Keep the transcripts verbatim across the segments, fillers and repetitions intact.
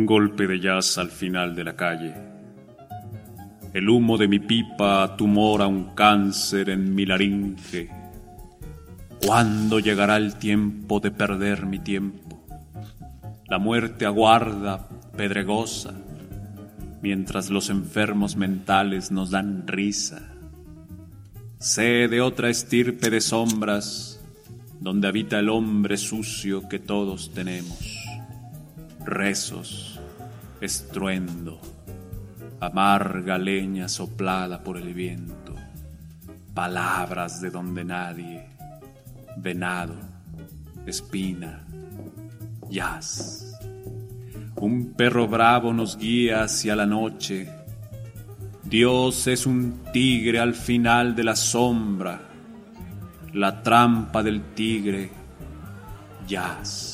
golpe de jazz al final de la calle. El humo de mi pipa tumora un cáncer en mi laringe. ¿Cuándo llegará el tiempo de perder mi tiempo? La muerte aguarda, pedregosa, mientras los enfermos mentales nos dan risa. Sé de otra estirpe de sombras, donde habita el hombre sucio que todos tenemos. Rezos, estruendo, amarga leña soplada por el viento, palabras de donde nadie, venado, espina, jazz. Un perro bravo nos guía hacia la noche. Dios es un tigre al final de la sombra. La trampa del tigre, jazz.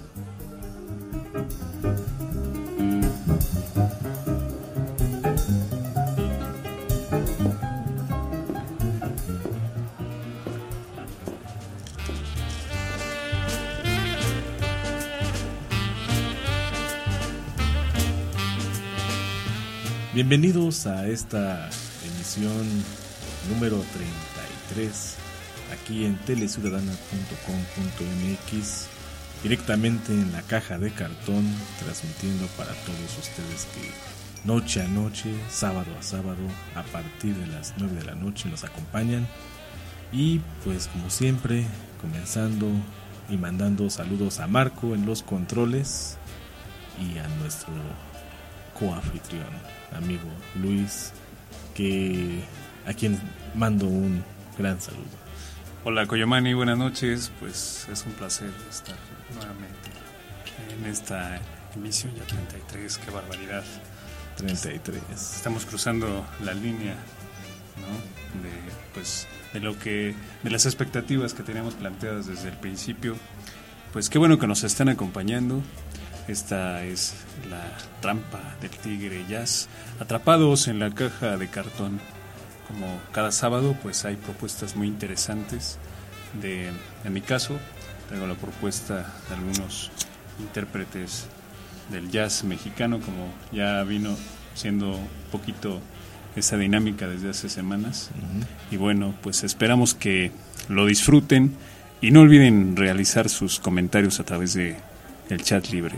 Bienvenidos a esta emisión número treinta y tres, aquí en teleciudadana punto com punto m x, directamente en la caja de cartón, transmitiendo para todos ustedes que noche a noche, sábado a sábado, a partir de las nueve de la noche nos acompañan. Y pues como siempre, comenzando y mandando saludos a Marco en los controles y a nuestro coanfitrión, amigo Luis, que a quien mando un gran saludo. Hola Coyomani, buenas noches. Pues es un placer estar nuevamente en esta emisión ya treinta y tres, qué barbaridad. treinta y tres. Estamos cruzando la línea, ¿no? De pues de lo que de las expectativas que teníamos planteadas desde el principio. Pues qué bueno que nos están acompañando. Esta es la trampa del tigre jazz, atrapados en la caja de cartón. Como cada sábado, pues hay propuestas muy interesantes. De, en mi caso, traigo la propuesta de algunos intérpretes del jazz mexicano, como ya vino siendo un poquito esa dinámica desde hace semanas. Uh-huh. Y bueno, pues esperamos que lo disfruten y no olviden realizar sus comentarios a través de el chat libre.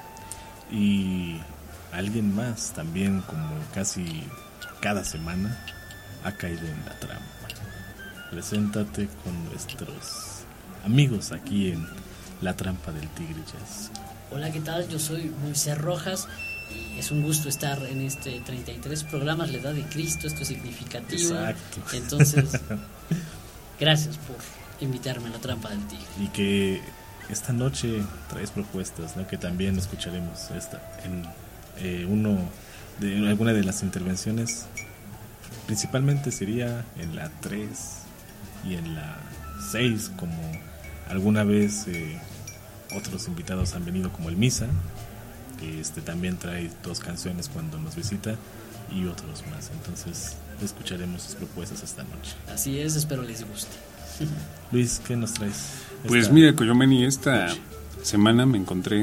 Y alguien más también, como casi cada semana, ha caído en la trampa. Preséntate con nuestros amigos aquí en La Trampa del Tigre Jazz. Hola, ¿qué tal? Yo soy Moisés Rojas y es un gusto estar en este treinta y tres programas, la edad de Cristo, esto es significativo. Exacto. Entonces, gracias por invitarme a La Trampa del Tigre. Y que esta noche traes propuestas, ¿no? Que también escucharemos esta en eh, uno de en alguna de las intervenciones. Principalmente sería en la tres y en la seis, como alguna vez eh, otros invitados han venido, como el Misa, que este también trae dos canciones cuando nos visita, y otros más. Entonces escucharemos sus propuestas esta noche. Así es, espero les guste. Luis, ¿qué nos traes? Pues esta mira, Coyomani, esta noche. semana me encontré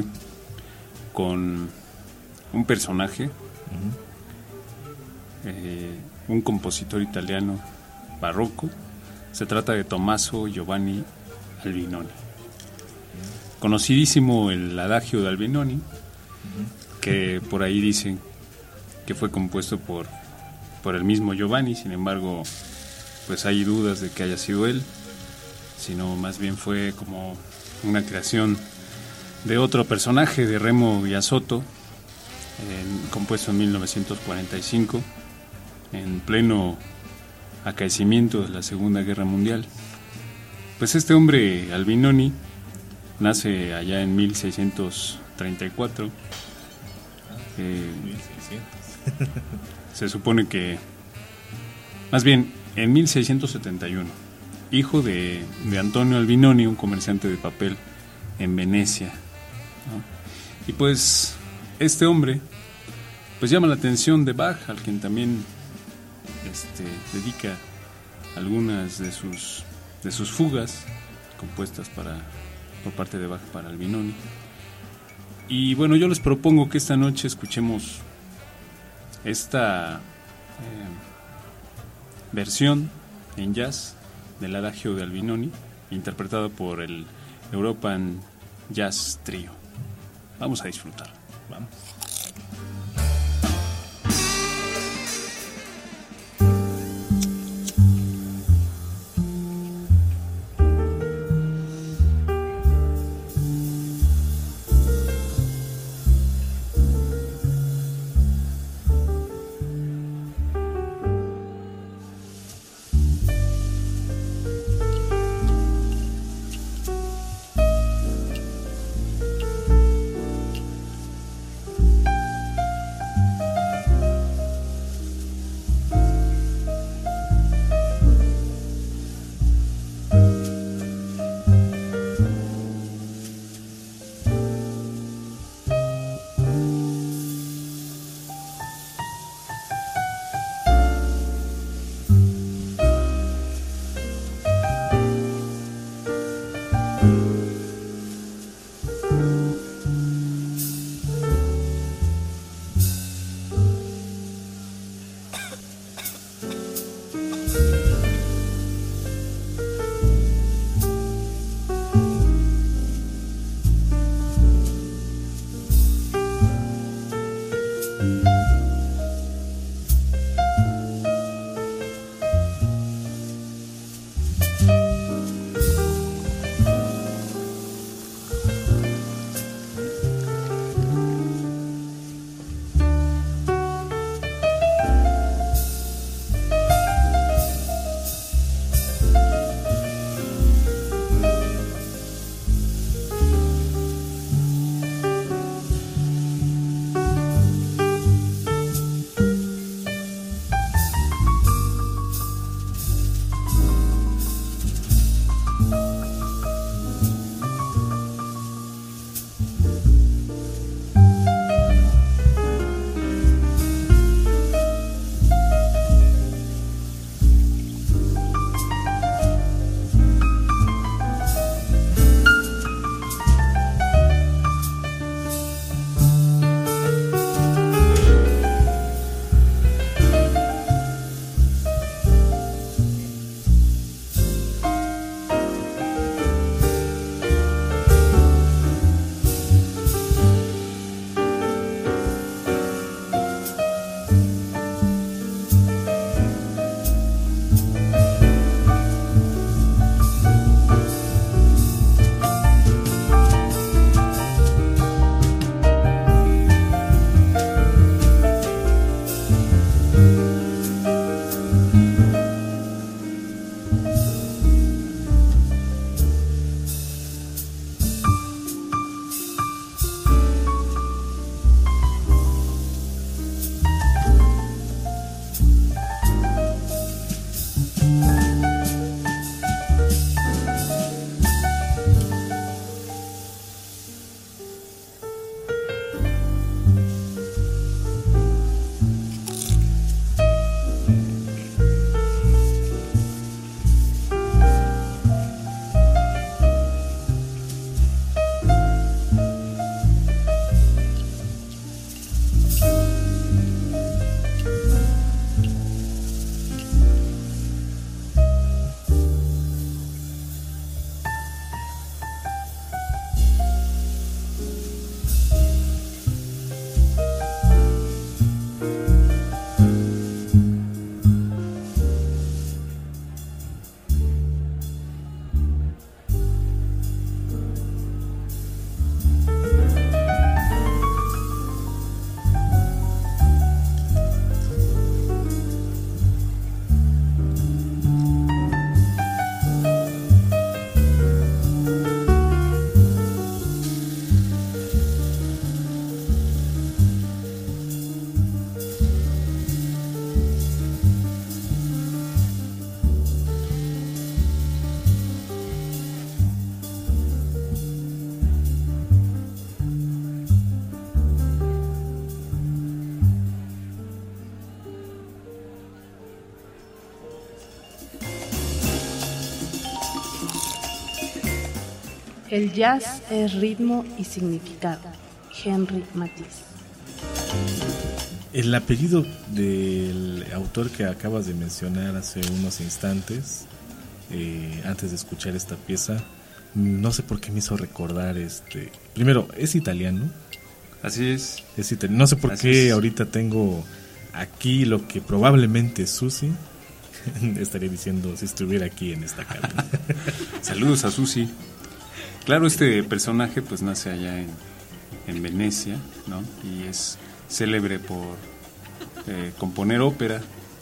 con un personaje, uh-huh. eh, un compositor italiano barroco. Se trata de Tommaso Giovanni Albinoni. Uh-huh. Conocidísimo el adagio de Albinoni, uh-huh. que por ahí dicen que fue compuesto por, por el mismo Giovanni. Sin embargo, pues hay dudas de que haya sido él, sino más bien fue como una creación de otro personaje, de Remo Giasotto, en, compuesto en mil novecientos cuarenta y cinco, en pleno acaecimiento de la Segunda Guerra Mundial. Pues este hombre, Albinoni, nace allá en mil seiscientos treinta y cuatro. Eh, se supone que, más bien, en mil seiscientos setenta y uno, hijo de, de Antonio Albinoni, un comerciante de papel en Venecia, ¿no? Y pues este hombre pues llama la atención de Bach, al quien también este, dedica algunas de sus de sus fugas compuestas para por parte de Bach para Albinoni. Y bueno, yo les propongo que esta noche escuchemos esta eh, versión en jazz del Adagio de Albinoni, interpretada por el European Jazz Trio. Vamos a disfrutar. Vamos. El jazz es ritmo y significado, Henry Matisse. El apellido del autor que acabas de mencionar hace unos instantes, eh, antes de escuchar esta pieza, no sé por qué me hizo recordar, este, primero, es italiano. Así es. es italiano. No sé por Así qué es. ahorita tengo aquí lo que probablemente es Susi. Estaría diciendo si estuviera aquí en esta cabina. Saludos a Susi. Claro, este personaje pues nace allá en, en Venecia, ¿no? Y es célebre por eh, componer ópera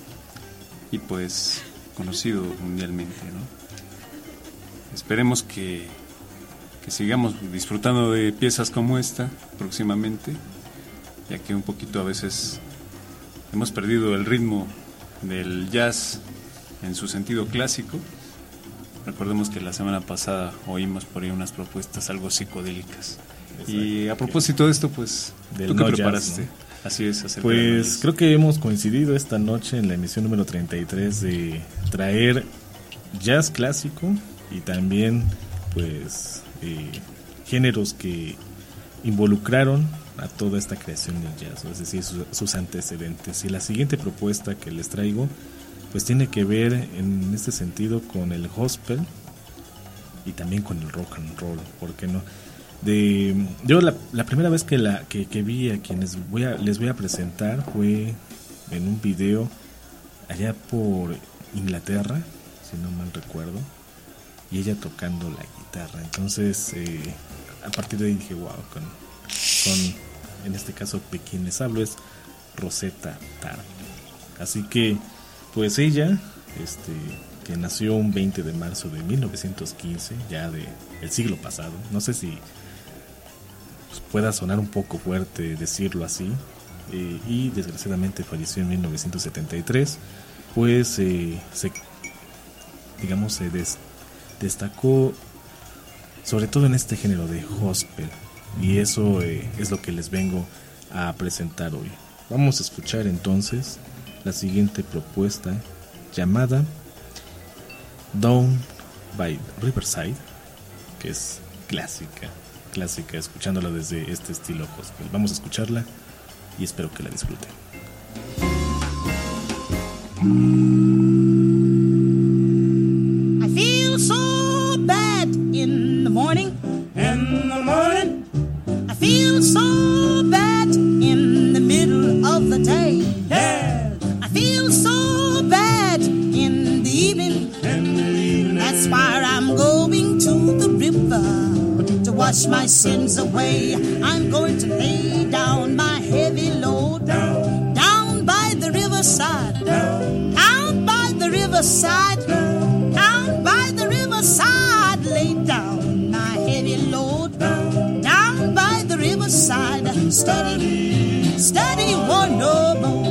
y pues conocido mundialmente, ¿no? Esperemos que, que sigamos disfrutando de piezas como esta próximamente, ya que un poquito a veces hemos perdido el ritmo del jazz en su sentido clásico. Recordemos que la semana pasada oímos por ahí unas propuestas algo psicodélicas. Exacto. Y a propósito de esto, pues, del ¿tú qué no preparaste? Jazz, ¿no? Así es, acerca pues creo que hemos coincidido esta noche en la emisión número treinta y tres de traer jazz clásico y también pues eh, géneros que involucraron a toda esta creación del jazz, es decir, sus, sus antecedentes. Y la siguiente propuesta que les traigo pues tiene que ver en este sentido con el gospel y también con el rock and roll, ¿por qué no? De, yo la, la primera vez que la que, que vi a quienes voy a, les voy a presentar fue en un video allá por Inglaterra, si no mal recuerdo, y ella tocando la guitarra. Entonces eh, a partir de ahí dije wow, con, con en este caso de quien les hablo es Rosetta Tarp. Así que pues ella este que nació un veinte de marzo de mil novecientos quince, ya de el siglo pasado, no sé si pues, pueda sonar un poco fuerte decirlo así, eh, y desgraciadamente falleció en mil novecientos setenta y tres, pues eh, se, digamos se des, destacó sobre todo en este género de gospel, y eso eh, es lo que les vengo a presentar hoy. Vamos a escuchar entonces la siguiente propuesta llamada Down by Riverside, que es clásica, clásica, escuchándola desde este estilo gospel. Vamos a escucharla y espero que la disfruten. I feel so bad in the morning, in the morning. I feel so bad in the middle of the day. Yeah. I feel so bad in the evening. That's why I'm going to the river to wash my sins away. I'm going to lay down my heavy load down, down by the riverside, down, down by the riverside, down, down by the riverside. Lay down my heavy load down, down by the riverside. Steady, steady, one no more.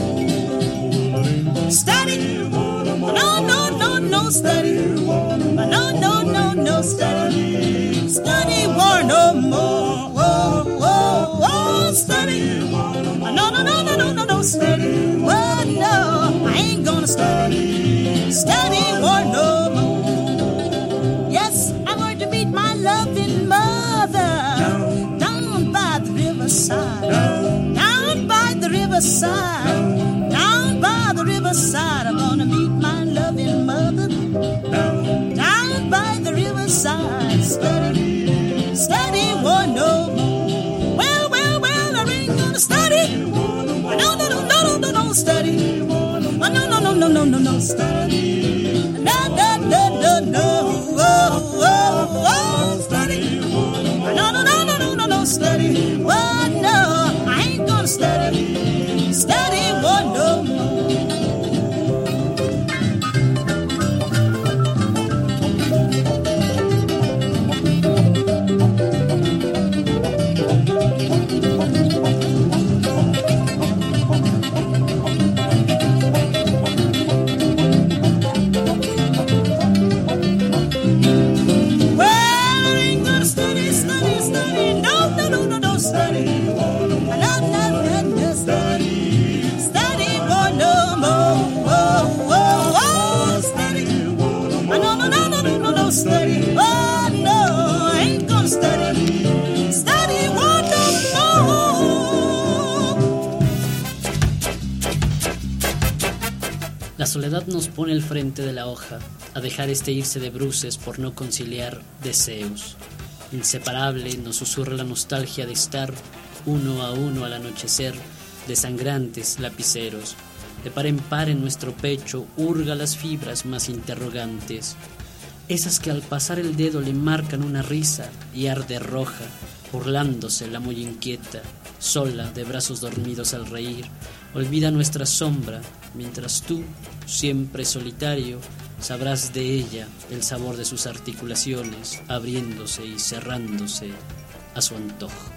Steady, no, no, no, no, steady. No, no, no, no, steady. Steady, war no more. Whoa, whoa, whoa, steady. No, no, no, no, no, no, no, steady. Well, no, I ain't gonna steady. Steady, war no more. Yes, I'm going to meet my loving mother down by the riverside. Down by the riverside. Down by the riverside. I'm gonna meet my loving mother down by the riverside. Steady, steady, one no more. Well, well, well, I ain't gonna steady. No, no, no, no, no, no, no, steady. No, no, no, no, no, no, no, no, steady. No, no, no, no, no, oh, oh, oh, steady. No, no, no, no, no, no, no, steady. Well, no, I ain't gonna steady. Steady, one no more. La soledad nos pone al frente de la hoja, a dejar este irse de bruces por no conciliar deseos. Inseparable nos susurra la nostalgia de estar uno a uno al anochecer, de sangrantes lapiceros. De par en par en nuestro pecho hurga las fibras más interrogantes, esas que al pasar el dedo le marcan una risa y arde roja, burlándose la muy inquieta, sola de brazos dormidos al reír, olvida nuestra sombra, mientras tú, siempre solitario, sabrás de ella el sabor de sus articulaciones, abriéndose y cerrándose a su antojo.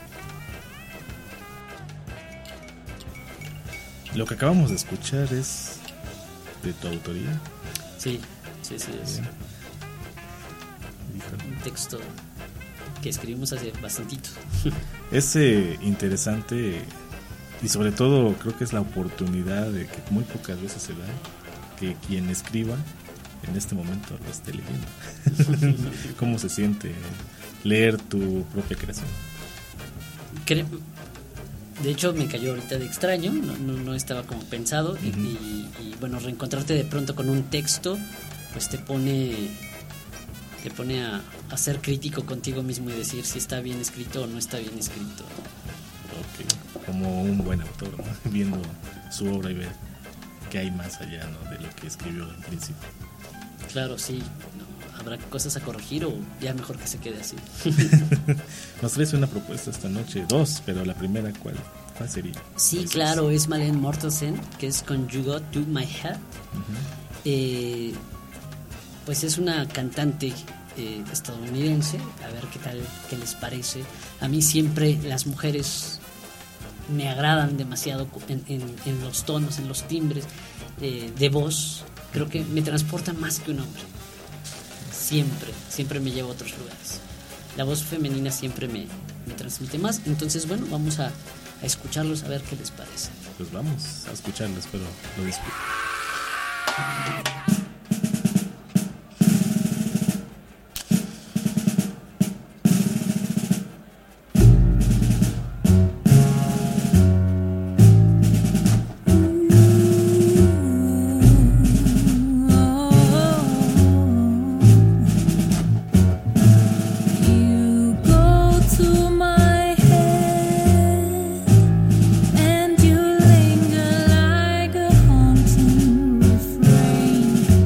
Lo que acabamos de escuchar es de tu autoría. Sí, sí, sí, es un texto que escribimos hace bastantito. Es eh, interesante y sobre todo creo que es la oportunidad de que muy pocas veces se da que quien escriba en este momento lo esté leyendo. ¿Cómo se siente leer tu propia creación? Cre- De hecho, me cayó ahorita de extraño, no, no, no estaba como pensado. Uh-huh. y, y bueno, reencontrarte de pronto con un texto, pues te pone, te pone a, a ser crítico contigo mismo y decir si está bien escrito o no está bien escrito. Ok, como un buen autor, ¿no? Viendo su obra y ver qué hay más allá, ¿no?, de lo que escribió al principio. Claro, sí. No, habrá cosas a corregir o ya mejor que se quede así. Nos traes una propuesta esta noche, dos, pero la primera, ¿cuál, cuál sería? Sí, claro, es Malene Mortensen, que es con You Got To My Head. Uh-huh. eh, pues es una cantante eh, estadounidense, a ver qué tal, qué les parece. A mí siempre las mujeres me agradan demasiado en, en, en los tonos, en los timbres eh, de voz. Creo que me transporta más que un hombre. Siempre, siempre me lleva a otros lugares. La voz femenina siempre me, me transmite más. Entonces, bueno, vamos a, a escucharlos, a ver qué les parece. Pues vamos a escucharlos, espero lo disfruten. And you linger like a haunting refrain.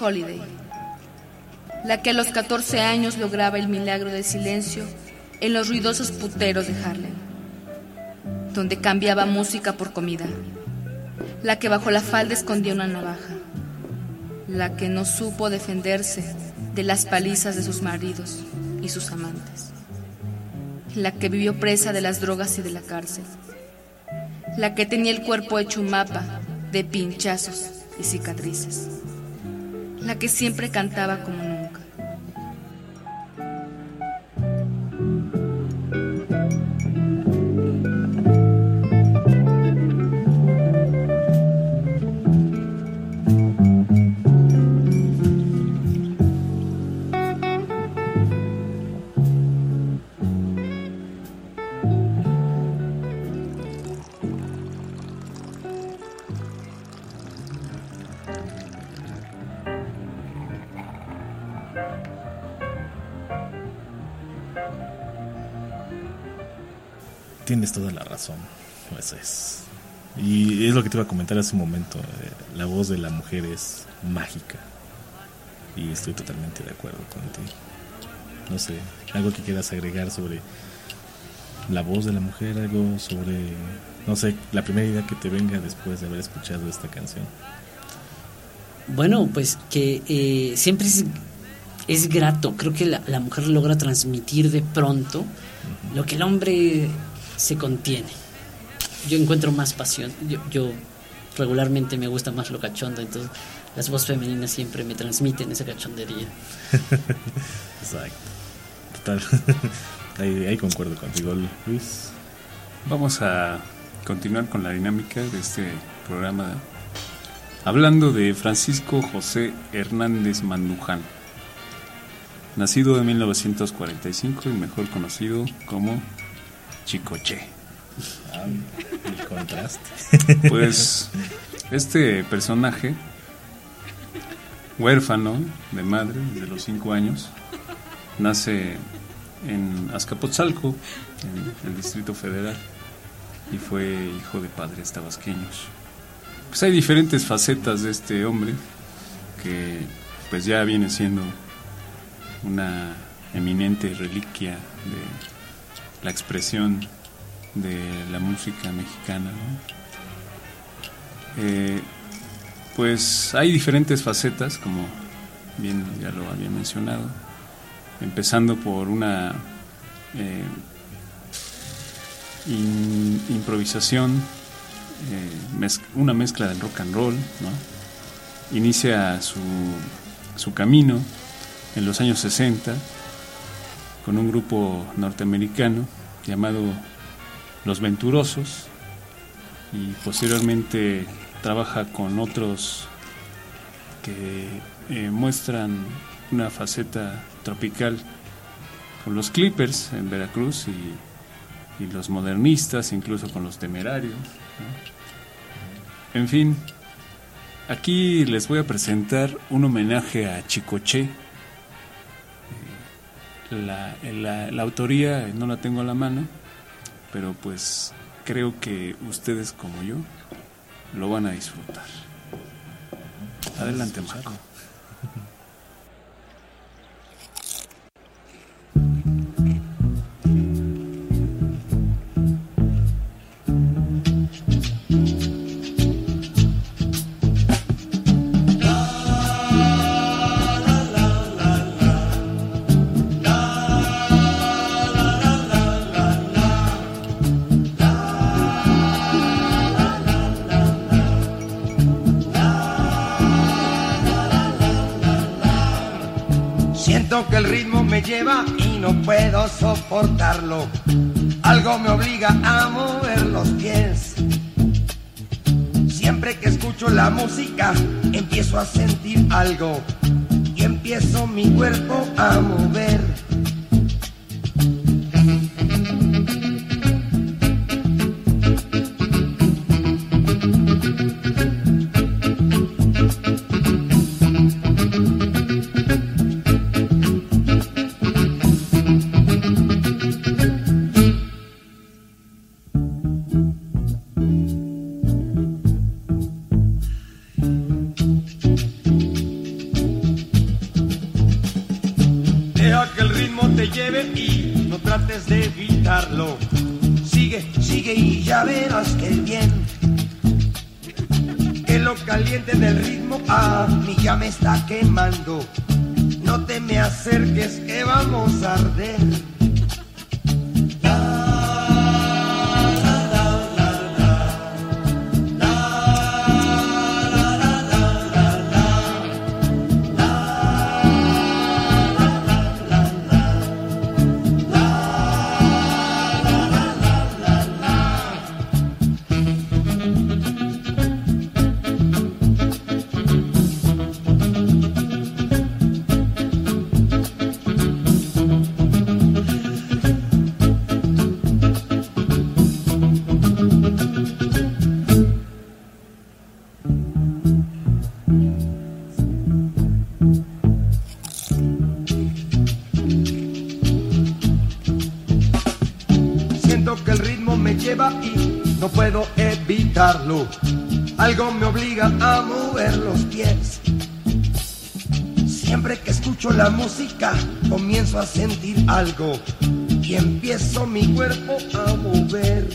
Holiday, la que a los catorce años lograba el milagro del silencio en los ruidosos puteros de Harlem, donde cambiaba música por comida, la que bajo la falda escondía una navaja, la que no supo defenderse de las palizas de sus maridos y sus amantes, la que vivió presa de las drogas y de la cárcel, la que tenía el cuerpo hecho un mapa de pinchazos y cicatrices, la que siempre cantaba como nunca. Tienes toda la razón, eso es. Y es lo que te iba a comentar hace un momento. eh, La voz de la mujer es mágica. Y estoy totalmente de acuerdo contigo. No sé, algo que quieras agregar sobre la voz de la mujer, algo sobre, no sé, la primera idea que te venga después de haber escuchado esta canción. Bueno, pues que eh, siempre es, es grato. Creo que la, la mujer logra transmitir de pronto uh-huh. lo que el hombre se contiene. Yo encuentro más pasión. Yo, yo regularmente me gusta más lo cachondo, entonces las voces femeninas siempre me transmiten esa cachondería. Exacto. Total. ahí, ahí concuerdo contigo, Luis. Vamos a continuar con la dinámica de este programa, hablando de Francisco José Hernández Manduján, nacido en mil novecientos cuarenta y cinco y mejor conocido como Chicoche. Ah, el contraste. Pues este personaje, huérfano de madre desde los cinco años, nace en Azcapotzalco, en el Distrito Federal, y fue hijo de padres tabasqueños. Pues hay diferentes facetas de este hombre que pues ya viene siendo una eminente reliquia de la expresión de la música mexicana, ¿no? Eh, pues hay diferentes facetas, como bien ya lo había mencionado, empezando por una eh, in, improvisación, eh, mez, una mezcla del rock and roll, ¿no? Inicia su, su camino en los años sesenta con un grupo norteamericano llamado Los Venturosos, y posteriormente trabaja con otros que eh, muestran una faceta tropical, con los Clippers en Veracruz y, y los Modernistas, incluso con los Temerarios, ¿no? En fin, aquí les voy a presentar un homenaje a Chicoche. La, la, la autoría no la tengo a la mano, pero pues creo que ustedes como yo lo van a disfrutar. Adelante, Marco. Que el ritmo me lleva y no puedo soportarlo. Algo me obliga a mover los pies. Siempre que escucho la música empiezo a sentir algo y empiezo mi cuerpo a mover. sigue y ya verás que bien. Que lo caliente del ritmo a mí ya me está quemando. No te me acerques que vamos a arder. Y no puedo evitarlo. Algo me obliga a mover los pies. Siempre que escucho la música comienzo a sentir algo y empiezo mi cuerpo a mover.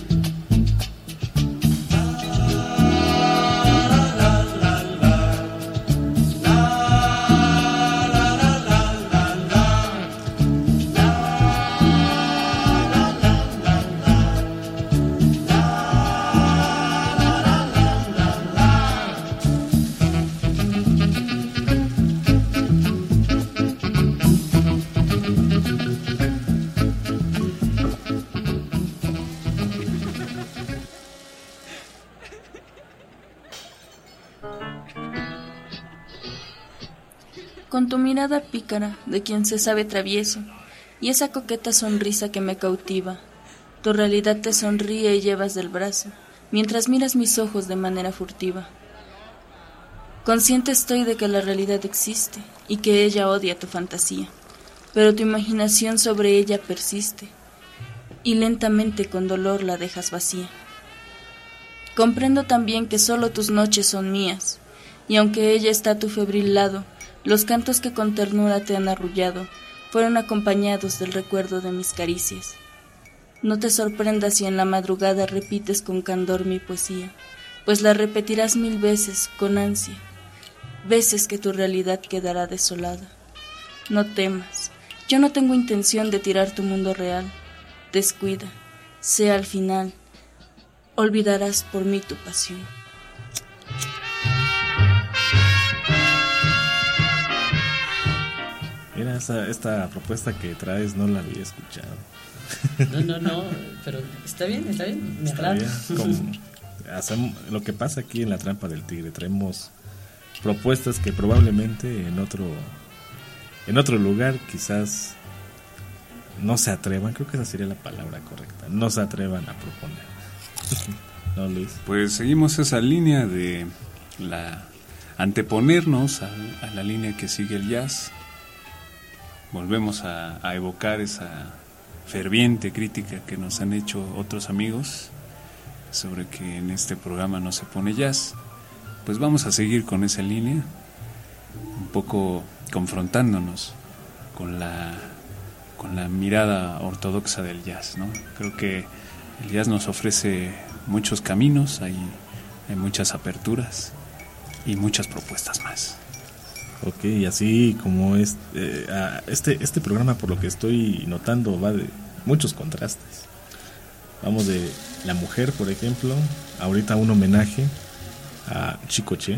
Con tu mirada pícara de quien se sabe travieso y esa coqueta sonrisa que me cautiva, tu realidad te sonríe y llevas del brazo, mientras miras mis ojos de manera furtiva. Consciente estoy de que la realidad existe y que ella odia tu fantasía, pero tu imaginación sobre ella persiste y lentamente con dolor la dejas vacía. Comprendo también que solo tus noches son mías, y aunque ella está a tu febril lado, los cantos que con ternura te han arrullado fueron acompañados del recuerdo de mis caricias. No te sorprendas si en la madrugada repites con candor mi poesía, pues la repetirás mil veces con ansia, veces que tu realidad quedará desolada. No temas, yo no tengo intención de tirar tu mundo real. Descuida, sea al final, olvidarás por mí tu pasión. Mira, esta, esta propuesta que traes no la había escuchado. No, no, no, pero está bien, está bien, me Está agrada. bien, como hacemos, lo que pasa aquí en La Trampa del Tigre, traemos propuestas que probablemente en otro en otro lugar quizás no se atrevan, creo que esa sería la palabra correcta, no se atrevan a proponer. ¿No, Luis? Pues seguimos esa línea de la anteponernos a, a la línea que sigue el jazz. Volvemos a, a evocar esa ferviente crítica que nos han hecho otros amigos sobre que en este programa no se pone jazz. Pues vamos a seguir con esa línea, un poco confrontándonos con la con la mirada ortodoxa del jazz, ¿no? Creo que el jazz nos ofrece muchos caminos, hay, hay muchas aperturas y muchas propuestas más. Ok, y así como es, eh, este, este programa, por lo que estoy notando, va de muchos contrastes. Vamos de la mujer, por ejemplo, ahorita un homenaje a Chicoche.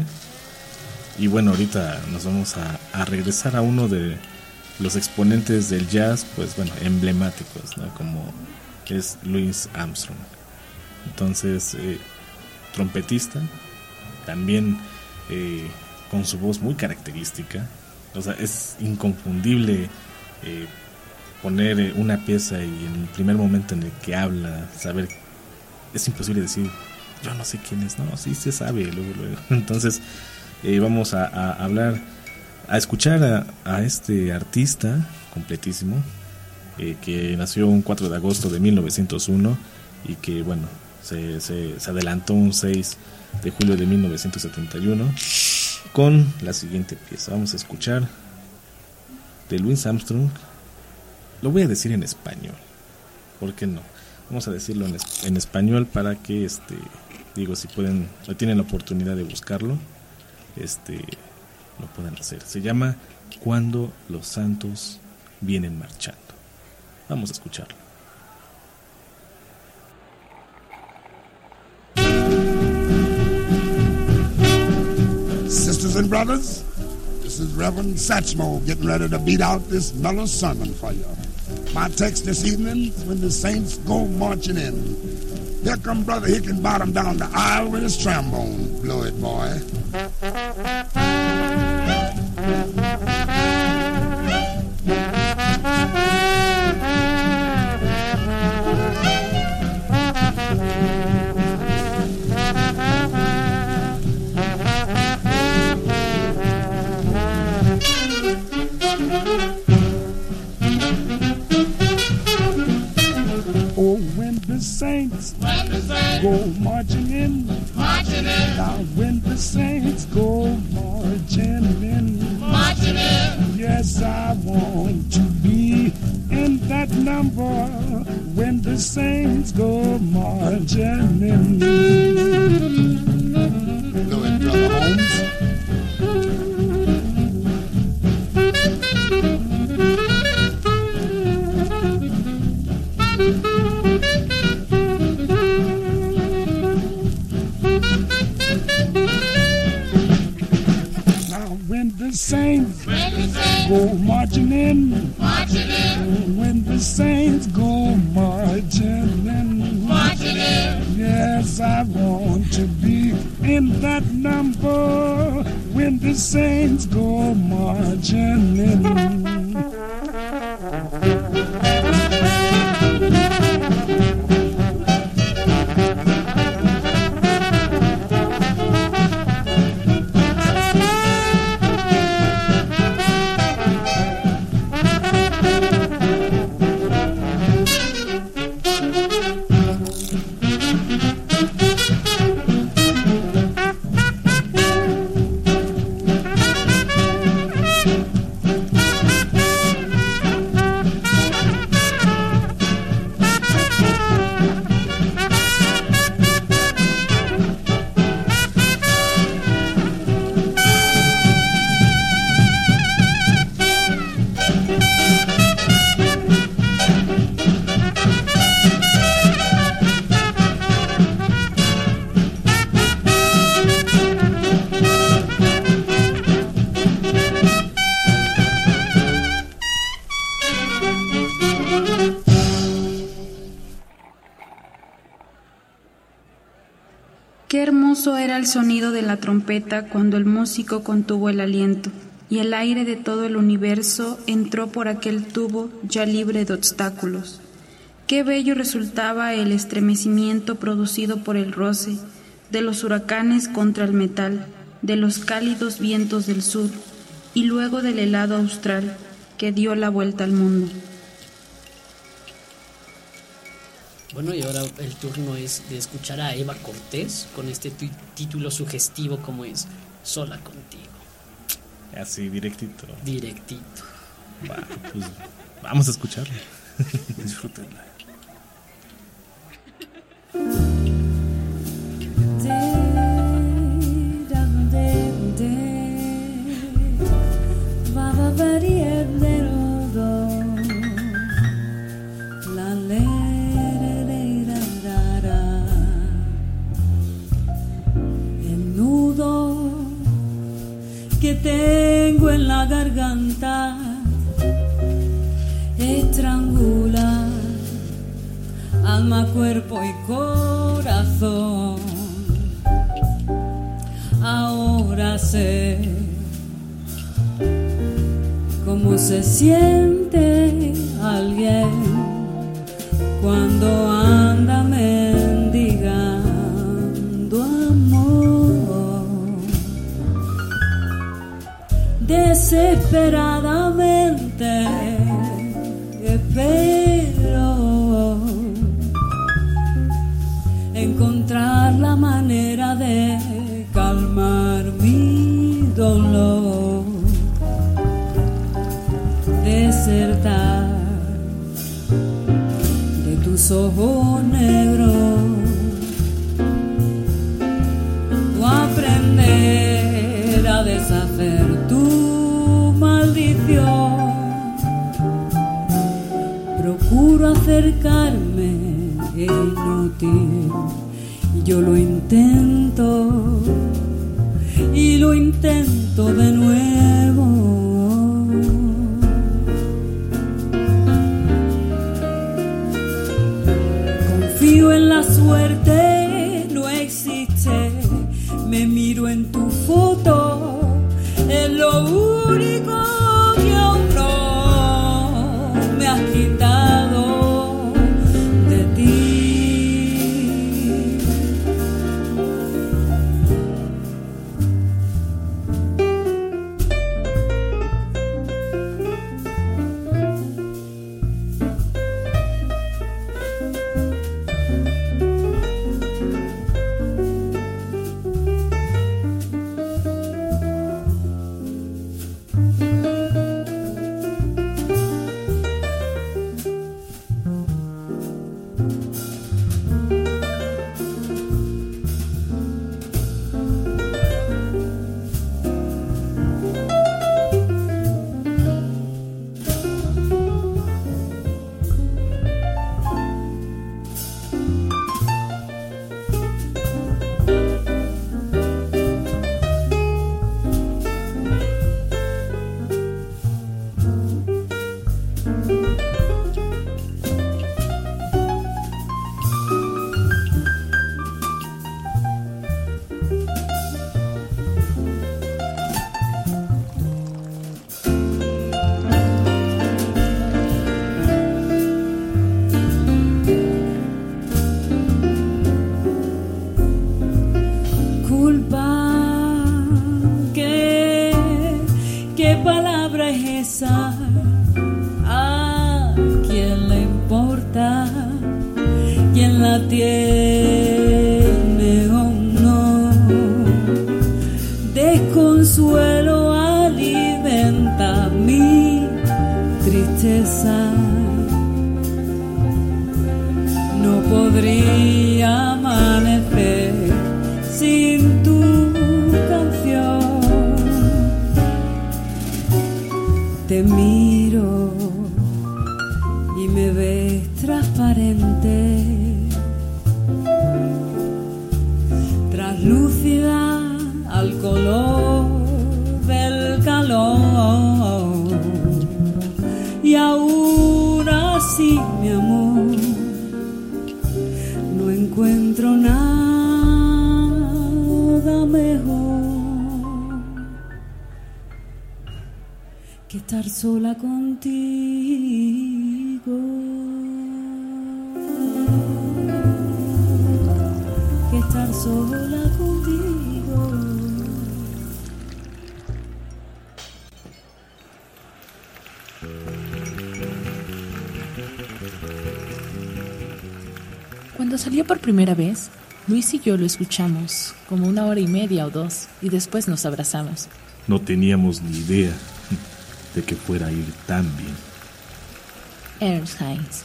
Y bueno, ahorita nos vamos a, a regresar a uno de los exponentes del jazz, pues bueno, emblemáticos, ¿no? Como es Louis Armstrong. Entonces, eh, trompetista, también... Eh, con su voz muy característica, o sea, es inconfundible eh, poner eh, una pieza y en el primer momento en el que habla, saber, es imposible decir, yo no sé quién es, no, sí se sabe, luego, luego. Entonces, eh, vamos a, a hablar, a escuchar a, a este artista completísimo, eh, que nació un cuatro de agosto de mil novecientos uno y que, bueno, se, se, se adelantó un seis de julio de mil novecientos setenta y uno. Con la siguiente pieza. Vamos a escuchar de Louis Armstrong. Lo voy a decir en español, ¿por qué no? vamos a decirlo en, es, en español para que, este, digo, si pueden, o tienen la oportunidad de buscarlo, este, lo puedan hacer. Se llama Cuando los santos vienen marchando. Vamos a escucharlo. Sisters and brothers, this is Reverend Satchmo getting ready to beat out this mellow sermon for you. My text this evening is when the saints go marching in. Here come Brother Hickenbottom down the aisle with his trombone. Blow it, boy. Oh, when the saints, when the saints go marching in, marching in. Now when the saints go marching in, marching in. Yes, I want to be in that number when the saints go marching in. Blow it, Brother Holmes. Saints, when the saints go marching in, marching in. When the saints go marching in, marching in. Yes, I want to be in that number when the saints go marching in. Qué hermoso era el sonido de la trompeta cuando el músico contuvo el aliento, y el aire de todo el universo entró por aquel tubo ya libre de obstáculos. Qué bello resultaba el estremecimiento producido por el roce de los huracanes contra el metal, de los cálidos vientos del sur, y luego del helado austral que dio la vuelta al mundo. Bueno, y ahora el turno es de escuchar a Eva Cortés con este t- título sugestivo como es Sola Contigo. Así, directito. Directito. Va, pues vamos a escucharlo. Disfrútenla. Que tengo en la garganta estrangula alma, cuerpo y corazón. Ahora sé cómo se siente alguien cuando anda mendigando amor. Desesperadamente espero encontrar la manera de calmar mi dolor, desertar de tus tus ojos negros, o aprender a deshacer tu maldición. Procuro acercarme, es inútil, yo lo intento y lo intento de nuevo. Confío en la suerte, no existe. Me miro en tu foto, es lo único que aún no me has quitado de ti. ¿A quién le importa? ¿Quién la tiene o no? Desconsuelo alimenta mi tristeza. No podría amanecer sin tu canción. Te miro y me ves transparente, translúcida al color del calor. Y aún así, mi amor, no encuentro nada mejor que estar sola contigo, que estar sola contigo. Cuando salió por primera vez, Luis y yo lo escuchamos como una hora y media o dos y después nos abrazamos. No teníamos ni idea de que fuera a ir tan bien. Ernst Heinz.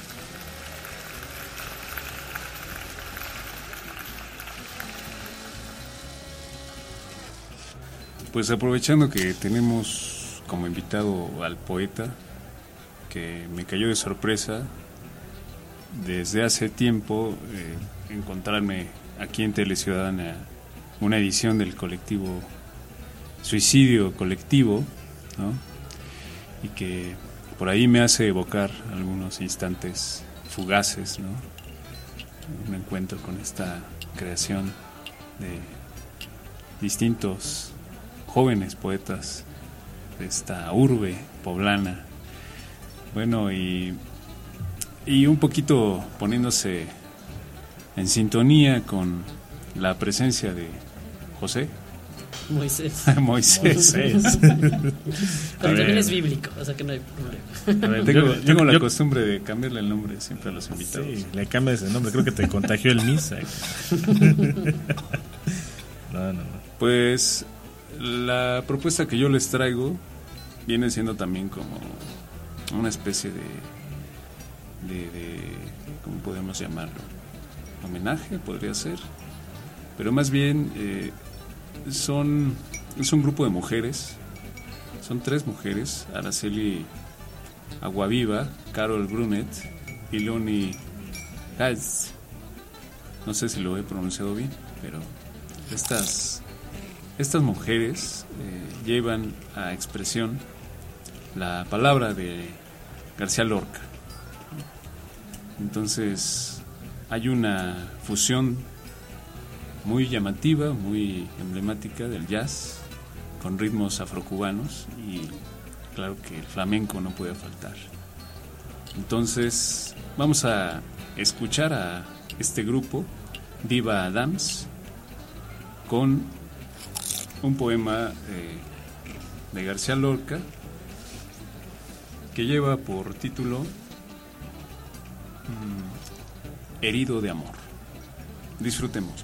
Pues aprovechando que tenemos como invitado al poeta, que me cayó de sorpresa desde hace tiempo eh, encontrarme aquí en Teleciudadana una edición del colectivo Suicidio Colectivo, ¿no? Y que por ahí me hace evocar algunos instantes fugaces, ¿no? Un encuentro con esta creación de distintos jóvenes poetas de esta urbe poblana. Bueno, y, y un poquito poniéndose en sintonía con la presencia de José. Moisés. Moisés. Moisés. Pero también es bíblico, o sea que no hay problema. A ver, tengo, yo, tengo la yo, costumbre de cambiarle el nombre siempre a los invitados. Sí, le cambias el nombre, creo que te contagió el misa. No, no, no. Pues la propuesta que yo les traigo viene siendo también como una especie de, de, de ¿cómo podemos llamarlo? Homenaje podría ser, pero más bien eh, son es un grupo de mujeres, son tres mujeres: Araceli Aguaviva, Carol Brunet y Loni Gaz. No sé si lo he pronunciado bien, pero estas estas mujeres eh, llevan a expresión la palabra de García Lorca. Entonces hay una fusión muy llamativa, muy emblemática del jazz con ritmos afrocubanos, y claro que el flamenco no puede faltar. Entonces vamos a escuchar a este grupo, Diva Adams, con un poema eh, de García Lorca que lleva por título mm, Herido de amor. Disfrutemos.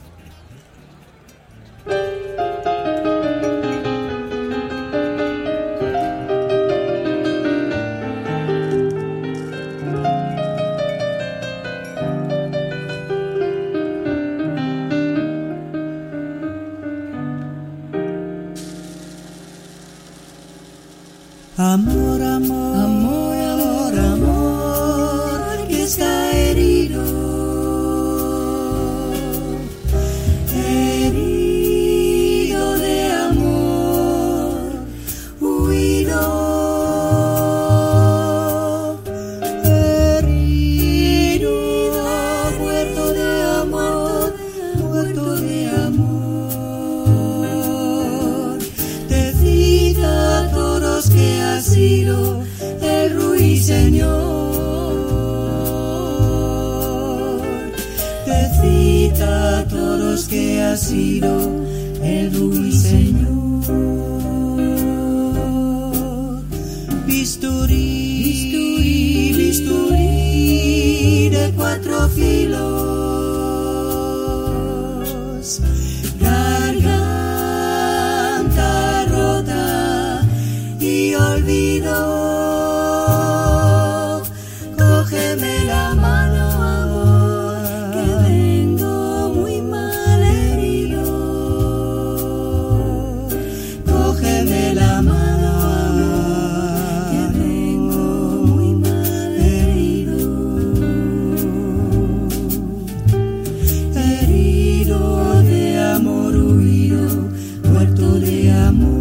Amor, amor, amor, amor, amor, que está herido, herido de amor, huido, herido, muerto de amor, muerto de amor, te cita a todos que ha sido el ruiseñor, te cita a todos que ha sido el ruiseñor. Bisturí, bisturí, bisturí de cuatro filos, garganta rota y olvido. Cógeme la mano, amor, que vengo muy mal herido. Cógeme la mano, amor, que vengo muy mal herido. Herido de amor, huido, muerto de amor.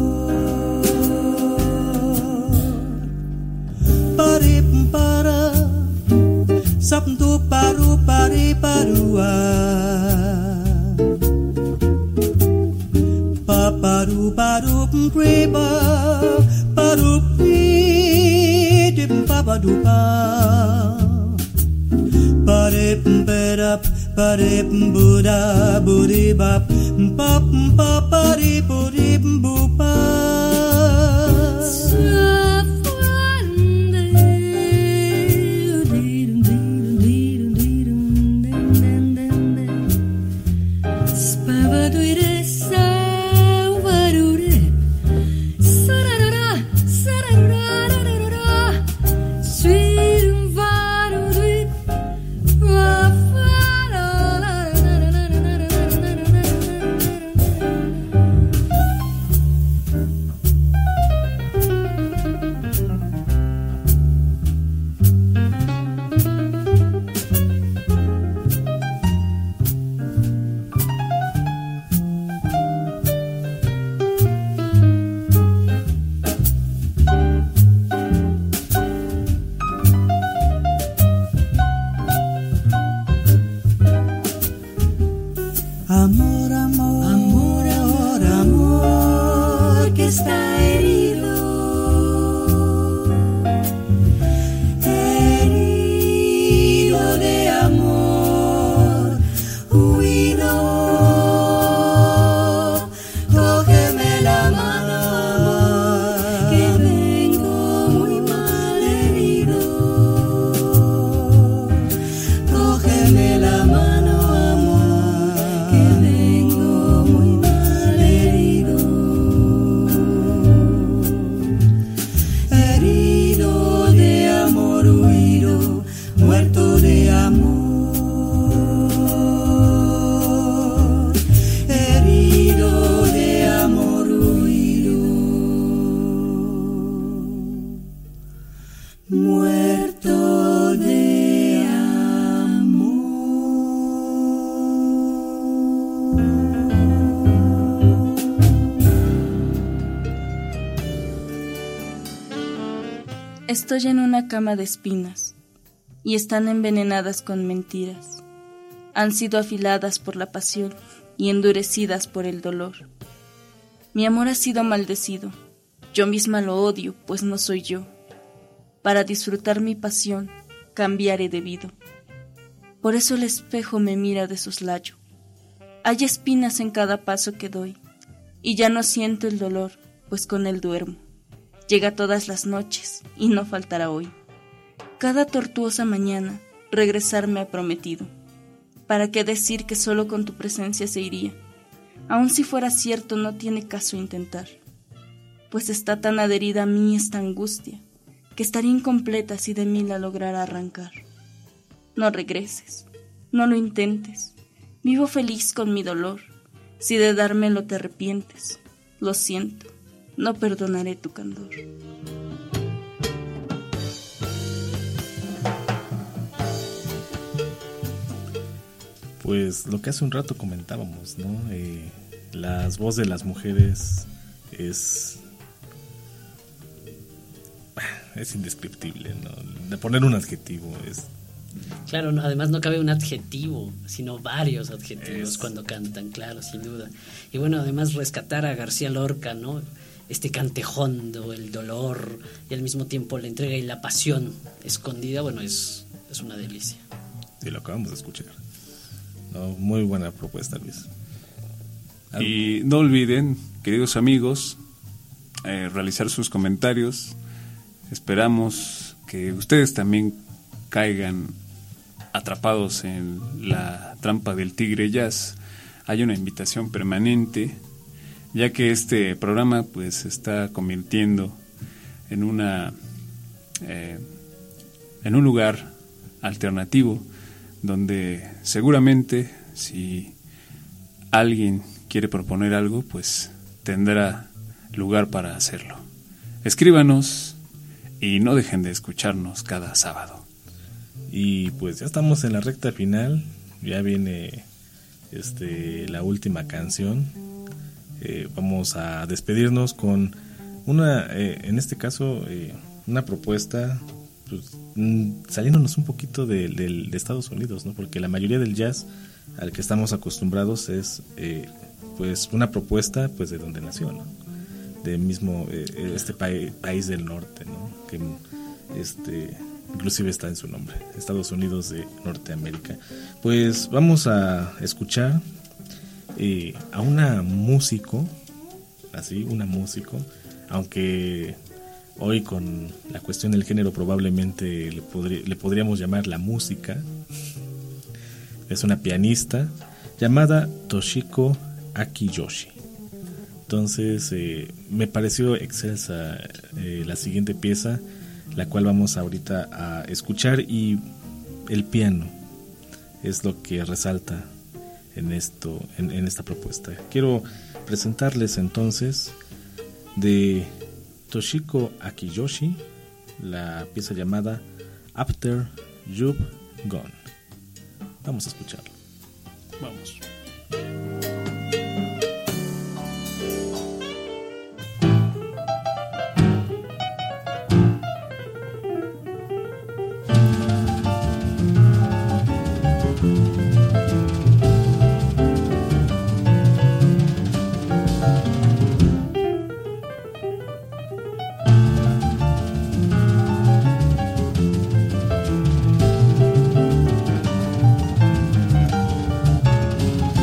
Para sabtu paru pari parua pa paru paru preba paru pri dim pa padu pa pare perap pare buda budi bap pa pa pari budi bupa. Amor, amor, amor, amor, amor, que está herido, herido de amor, huido. Cógeme la mano, amor, que vengo muy mal herido. Cógeme la mano. Herido Estoy en una cama de espinas, y están envenenadas con mentiras. Han sido afiladas por la pasión y endurecidas por el dolor. Mi amor ha sido maldecido, yo misma lo odio, pues no soy yo. Para disfrutar mi pasión, cambiar he debido. Por eso el espejo me mira de soslayo. Hay espinas en cada paso que doy, y ya no siento el dolor, pues con él duermo. Llega todas las noches, y no faltará hoy. Cada tortuosa mañana, regresar me ha prometido. ¿Para qué decir que solo con tu presencia se iría? Aun si fuera cierto, no tiene caso intentar, pues está tan adherida a mí esta angustia, que estaría incompleta si de mí la lograra arrancar. No regreses, no lo intentes, vivo feliz con mi dolor. Si de dármelo te arrepientes, lo siento, no perdonaré tu candor. Pues lo que hace un rato comentábamos, ¿no? Eh, las voces de las mujeres es es indescriptible, ¿no? De poner un adjetivo es... Claro, no, además no cabe un adjetivo, sino varios adjetivos es... cuando cantan, claro, sin duda. Y bueno, además rescatar a García Lorca, ¿no? Este cantejondo, el dolor y al mismo tiempo la entrega y la pasión escondida, bueno, es, es una delicia. Sí, lo acabamos de escuchar. No, muy buena propuesta, Luis. Y no olviden, queridos amigos, eh, realizar sus comentarios. Esperamos que ustedes también caigan atrapados en la trampa del Tigre Jazz. Hay una invitación permanente, ya que este programa pues se está convirtiendo en una eh, en un lugar alternativo donde seguramente si alguien quiere proponer algo, pues tendrá lugar para hacerlo. Escríbanos y no dejen de escucharnos cada sábado. Y pues ya estamos en la recta final, ya viene este la última canción. Eh, vamos a despedirnos con una, eh, en este caso, eh, una propuesta, pues, saliéndonos un poquito de, de, de Estados Unidos, ¿no? Porque la mayoría del jazz al que estamos acostumbrados es eh, pues una propuesta pues de donde nació, ¿no? De mismo eh, este pa- país del norte, ¿no? Que este inclusive está en su nombre, Estados Unidos de Norteamérica. Pues vamos a escuchar eh, a una músico, así, una músico, aunque hoy con la cuestión del género probablemente le, podri- le podríamos llamar la música. Es una pianista llamada Toshiko Akiyoshi. Entonces eh, me pareció excelsa eh, la siguiente pieza, la cual vamos ahorita a escuchar, y el piano es lo que resalta en esto, en, en esta propuesta. Quiero presentarles entonces de Toshiko Akiyoshi la pieza llamada After You've Gone. Vamos a escucharlo. Vamos. After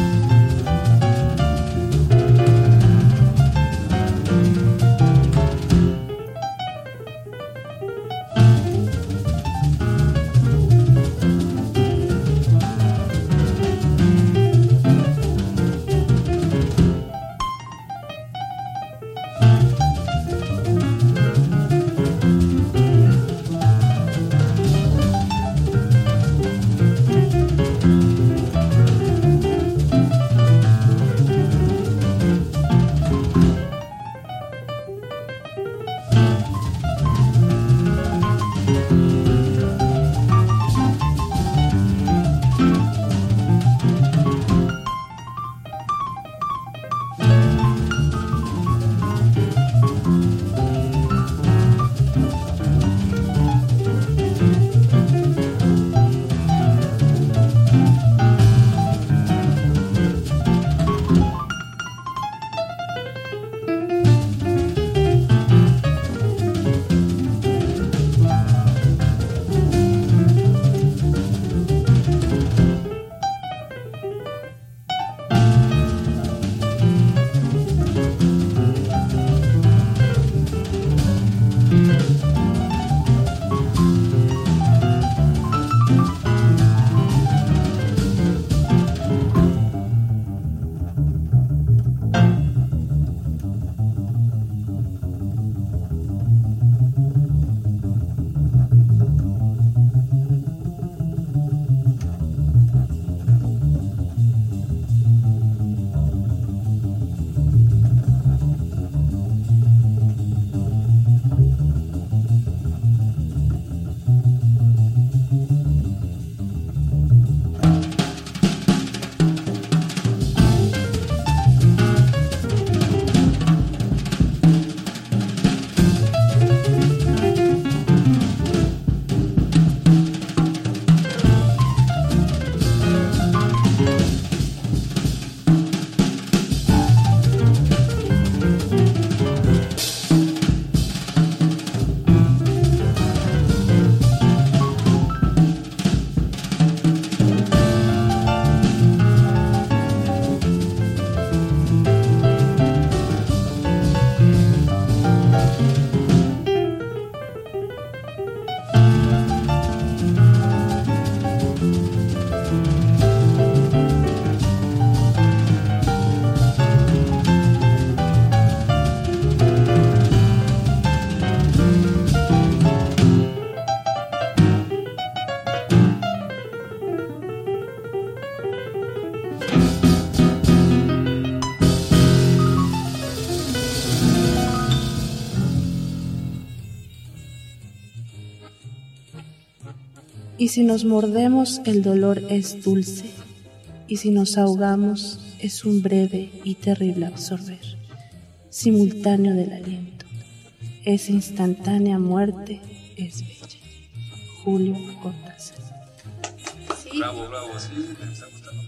Y si nos mordemos, el dolor es dulce, y si nos ahogamos, es un breve y terrible absorber, simultáneo del aliento. Esa instantánea muerte es bella. Julio Cortázar. Sí. Bravo, bravo, sí, me está gustando.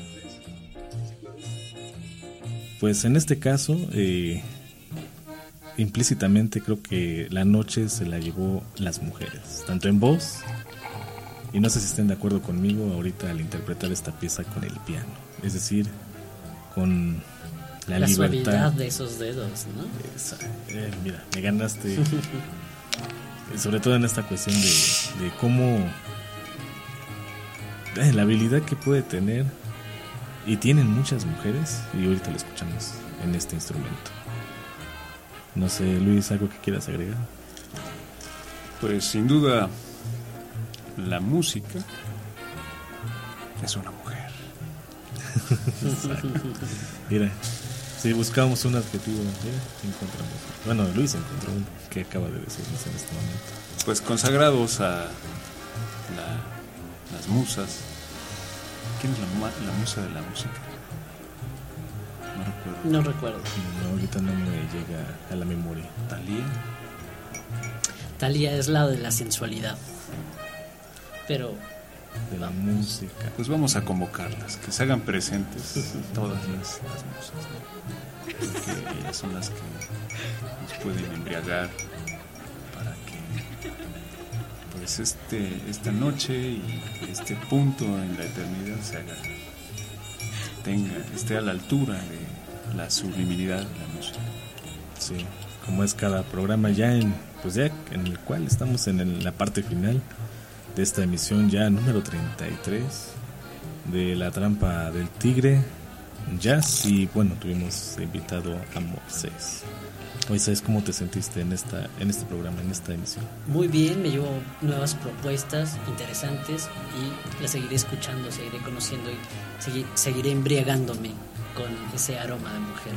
Pues en este caso, eh, implícitamente creo que la noche se la llevó las mujeres, tanto en voz, y no sé si estén de acuerdo conmigo ahorita al interpretar esta pieza con el piano, es decir, con la, la libertad suavidad de esos dedos, ¿no? Esa, eh, mira, me ganaste, sobre todo en esta cuestión de, de cómo eh, la habilidad que puede tener y tienen muchas mujeres, y ahorita lo escuchamos en este instrumento. No sé, Luis, ¿algo que quieras agregar? Pues sin duda la música es una mujer. Mira, si buscamos un adjetivo, mira, encontramos. Bueno, Luis encontró uno que acaba de decirnos en este momento. Pues consagrados a la, las musas. ¿Quién es la, la musa de la música? No recuerdo. No recuerdo. No, ahorita no me llega a la memoria. ¿Talía? Talía es la de la sensualidad. Pero de la música. Pues vamos a convocarlas, que se hagan presentes todas las, las musas, ¿no? Porque ellas son las que nos pueden embriagar para que pues este esta noche y este punto en la eternidad se haga, tenga, esté a la altura de la subliminidad de la música. Sí, como es cada programa ya en, pues ya en el cual estamos en el, la parte final de esta emisión ya número treinta y tres de La Trampa del Tigre Jazz, y bueno, tuvimos invitado a Moisés. Moisés, ¿cómo te sentiste en esta en este programa, en esta emisión? muy bien, me llevo nuevas propuestas interesantes y las seguiré escuchando, seguiré conociendo y segui- seguiré embriagándome con ese aroma de mujer.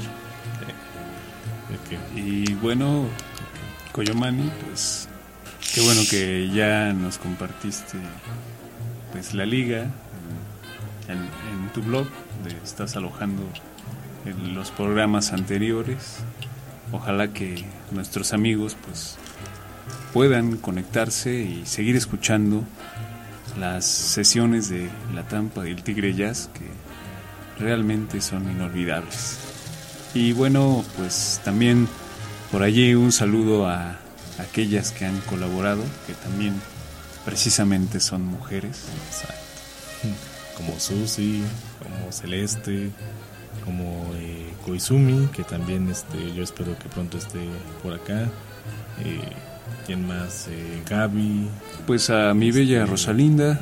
Okay. Y bueno, Coyomani, pues qué bueno que ya nos compartiste pues la liga en, en tu blog, de, estás alojando en los programas anteriores. Ojalá que nuestros amigos pues puedan conectarse y seguir escuchando las sesiones de La Trampa del Tigre Jazz, que realmente son inolvidables. Y bueno, pues también por allí un saludo a aquellas que han colaborado, que también precisamente son mujeres. Exacto. Como Susi, como Celeste, como eh, Koizumi, que también este, yo espero que pronto esté por acá. Eh, ¿Quién más? Eh, Gaby. Pues a mi bella Rosalinda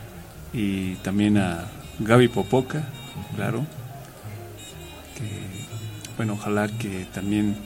y también a Gaby Popoca, claro. Que, bueno, ojalá que también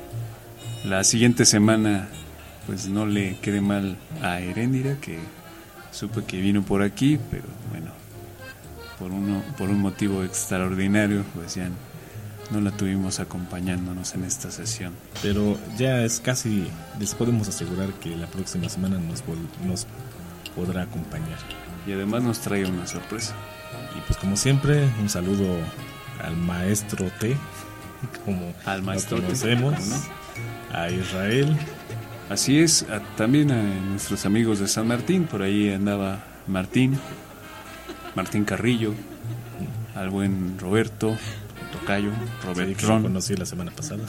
la siguiente semana pues no le quede mal a Heréndira, que supe que vino por aquí, pero bueno, por uno por un motivo extraordinario pues ya no la tuvimos acompañándonos en esta sesión. Pero ya es casi, les podemos asegurar que la próxima semana nos, vol- nos podrá acompañar. Y además nos trae una sorpresa. Y pues como siempre, un saludo al maestro T, como al maestro lo conocemos, ¿no? A Israel. Así es, a, también a nuestros amigos de San Martín, por ahí andaba Martín, Martín Carrillo, al buen Roberto, tocayo, Robert Sí, Ron. lo conocí la semana pasada.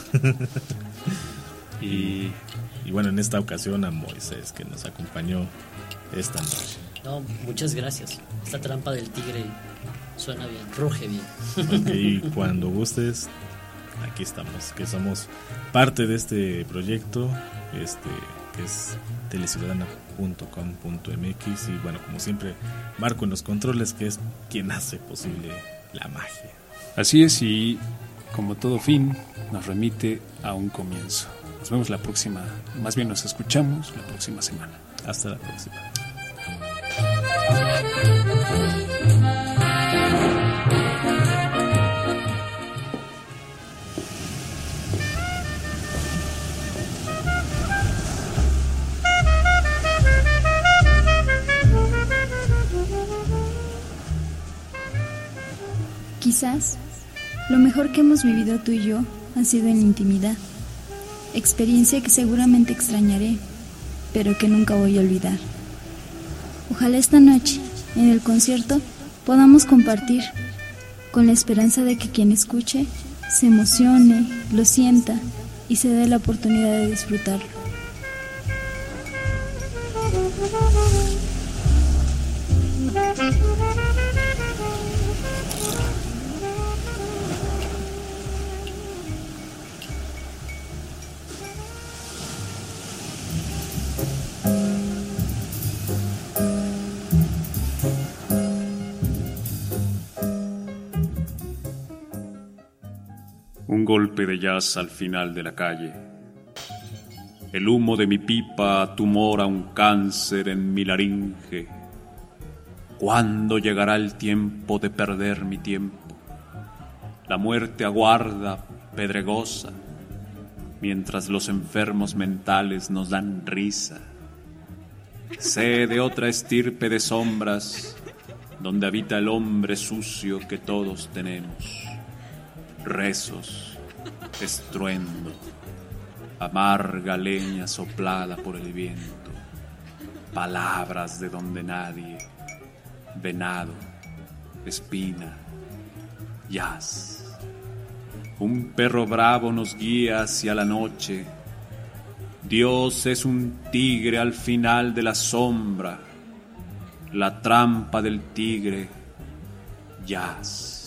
y, y bueno, en esta ocasión a Moisés, que nos acompañó esta noche. No, muchas gracias. Esta Trampa del Tigre suena bien, ruge bien. Ok, y cuando gustes, aquí estamos, que somos parte de este proyecto, este que es teleciudadana punto com punto m x, y bueno, como siempre, Marco en los controles, que es quien hace posible la magia. Así es, y como todo fin, nos remite a un comienzo. Nos vemos la próxima, más bien nos escuchamos la próxima semana. Hasta la próxima. Quizás lo mejor que hemos vivido tú y yo ha sido en la intimidad, experiencia que seguramente extrañaré, pero que nunca voy a olvidar. Ojalá esta noche, en el concierto, podamos compartir, con la esperanza de que quien escuche se emocione, lo sienta y se dé la oportunidad de disfrutarlo. Un golpe de jazz al final de la calle. El humo de mi pipa tumora un cáncer en mi laringe. ¿Cuándo llegará el tiempo de perder mi tiempo? La muerte aguarda, pedregosa, mientras los enfermos mentales nos dan risa. Sé de otra estirpe de sombras, donde habita el hombre sucio que todos tenemos. Rezos, estruendo, amarga leña soplada por el viento, palabras de donde nadie, venado, espina, jazz. Un perro bravo nos guía hacia la noche. Dios es un tigre al final de la sombra, la trampa del tigre, jazz.